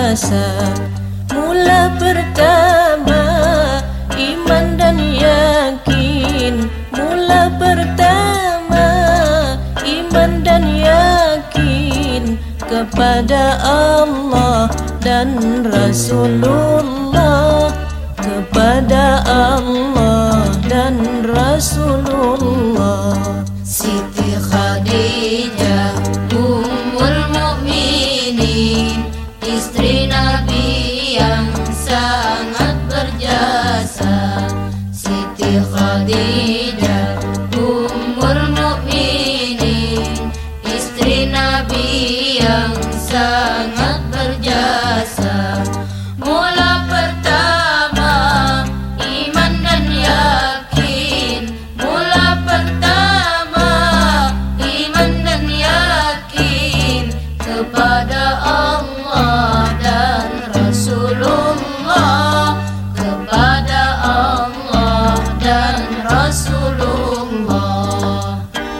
berjasa. Mula pertama iman dan yakin. Mula pertama iman dan yakin kepada Allah dan Rasulullah, kepada Allah dan Rasulullah. Siti Khadijah Ummul Mukminin, istri Nabi yang sangat berjasa. Siti Khadijah Ummul Mukminin, istri Nabi yang sangat berjasa. Mula pertama iman dan yakin. Mula pertama iman dan yakin kepada Allah dan Rasulullah, kepada Allah dan Rasulullah.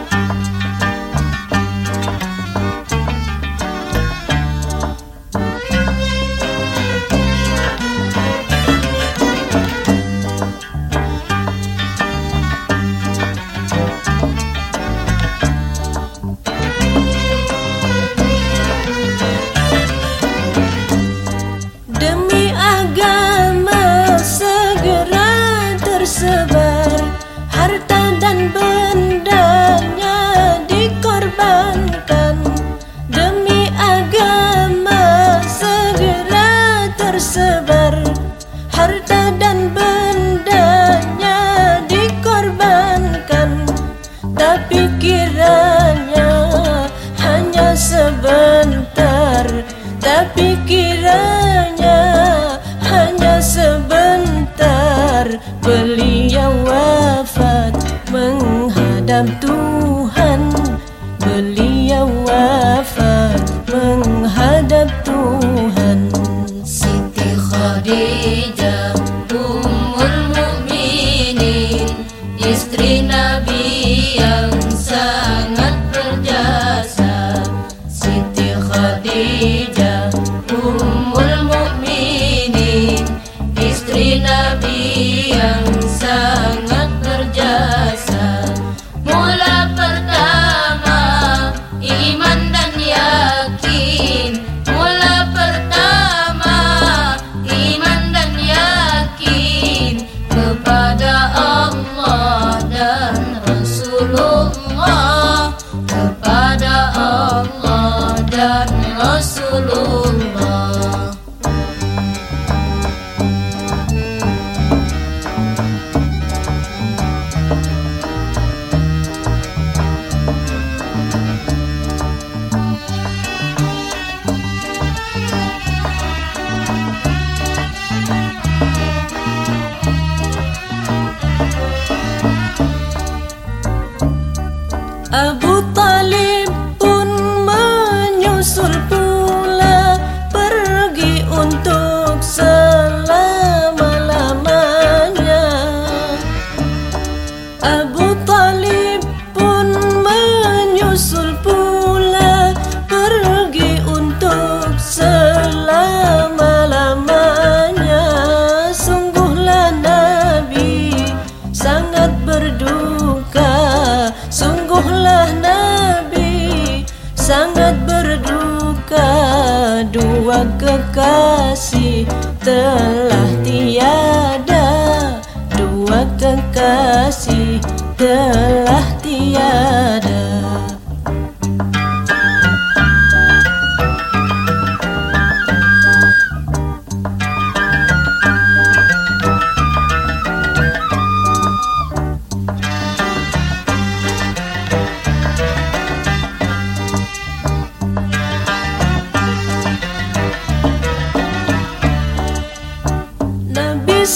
Demi agama segera tersebar, harta dan bendanya dikorbankan. Demi agama segera tersebar, harta dan bendanya dikorbankan. Tapi kiranya hanya sebentar, tapi kiranya hanya sebentar, beliau wafat menghadap Tuhan. Beliau wafat menghadap Tuhan. Siti Khadijah Ummul Mukminin, istri Nabi yang sangat berjasa. Siti Khadijah Ummul Mukminin, istri Nabi yang sangat berjasa. Mula pertama iman dan yakin. Mula pertama iman dan yakin kepada Allah dan Rasulullah, kepada Allah dan Rasulullah. Abu Talib pun menyusul pula, pergi untuk selama-lamanya. Abu Talib pun menyusul pula, pergi untuk selama-lamanya. Sungguhlah Nabi sangat berduka, sungguhlah Nabi sangat berduka. Dua kekasih telah tiada, dua kekasih telah tiada. Nabi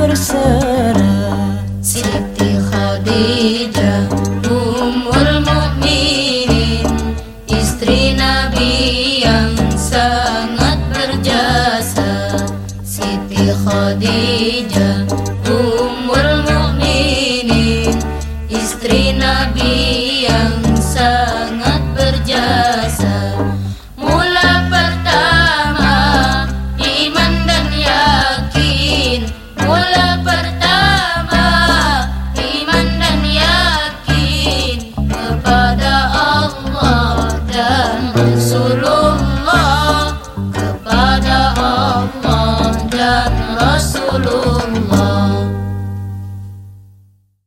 terserah. Siti Khadijah Ummul Mukminin, istri Nabi yang sangat berjasa. Siti Khadijah Ummul Mukminin, istri Nabi yang sangat berjasa. Mula pertama iman dan yakin, mula